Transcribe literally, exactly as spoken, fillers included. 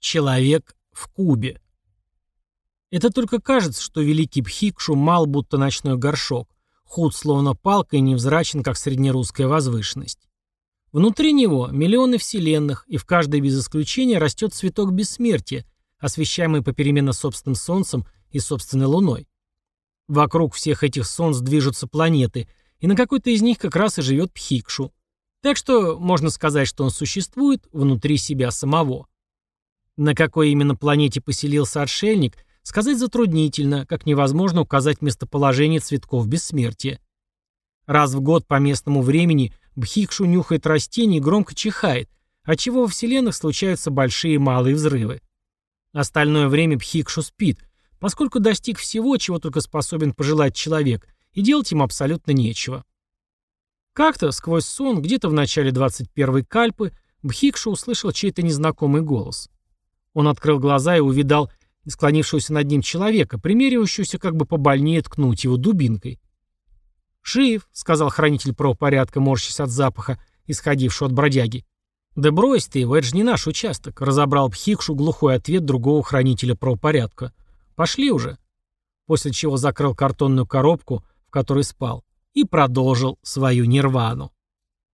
Человек в кубе. Это только кажется, что великий Бхикшу мал, будто ночной горшок, худ, словно палка, и невзрачен, как среднерусская возвышенность. Внутри него миллионы вселенных, и в каждой без исключения растет цветок бессмертия, освещаемый попеременно собственным солнцем и собственной луной. Вокруг всех этих солнц движутся планеты, и на какой-то из них как раз и живет Бхикшу. Так что можно сказать, что он существует внутри себя самого. На какой именно планете поселился отшельник, сказать затруднительно, как невозможно указать местоположение цветков бессмертия. Раз в год по местному времени Бхикшу нюхает растения и громко чихает, отчего во вселенных случаются большие и малые взрывы. Остальное время Бхикшу спит, поскольку достиг всего, чего только способен пожелать человек, и делать ему абсолютно нечего. Как-то сквозь сон, где-то в начале двадцать первой кальпы, Бхикшу услышал чей-то незнакомый голос. Он открыл глаза и увидал склонившегося над ним человека, примеривающегося как бы побольнее ткнуть его дубинкой. «Жив», — сказал хранитель правопорядка, морщась от запаха, исходившего от бродяги. «Да брось ты его, это же не наш участок», — разобрал Бхикшу глухой ответ другого хранителя правопорядка. «Пошли уже», после чего закрыл картонную коробку, в которой спал, и продолжил свою нирвану.